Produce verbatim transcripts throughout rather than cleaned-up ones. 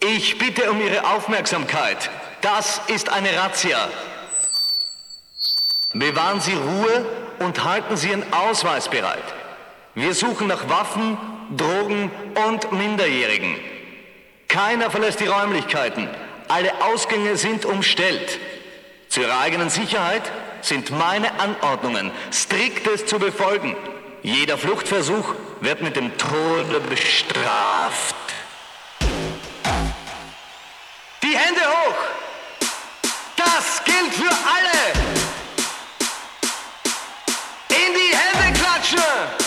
Ich bitte um Ihre Aufmerksamkeit. Das ist eine Razzia. Bewahren Sie Ruhe und halten Sie Ihren Ausweis bereit. Wir suchen nach Waffen, Drogen und Minderjährigen. Keiner verlässt die Räumlichkeiten. Alle Ausgänge sind umstellt. Zu Ihrer eigenen Sicherheit sind meine Anordnungen striktes zu befolgen. Jeder Fluchtversuch wird mit dem Tode bestraft. Die Hände hoch! Das gilt für alle! In die Hände klatschen!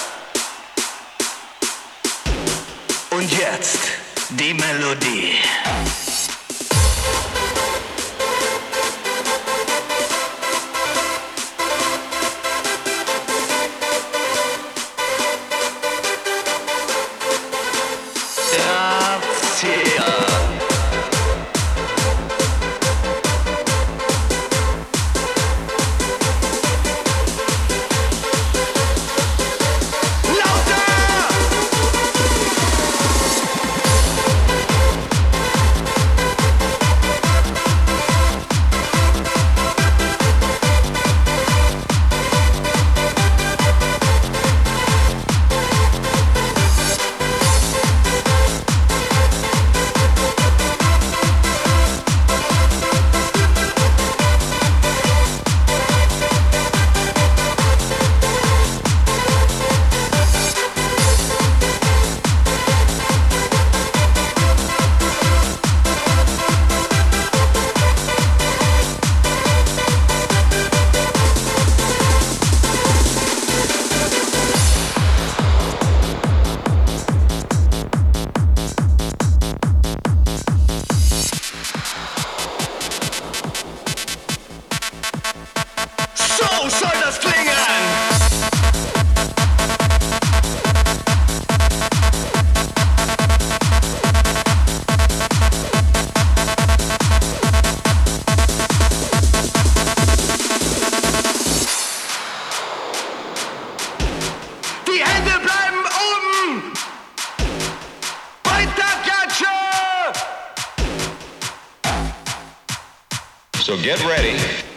Und jetzt die Melodie. So soll das klingen! Die Hände bleiben oben! Weiter klatschen! So get ready.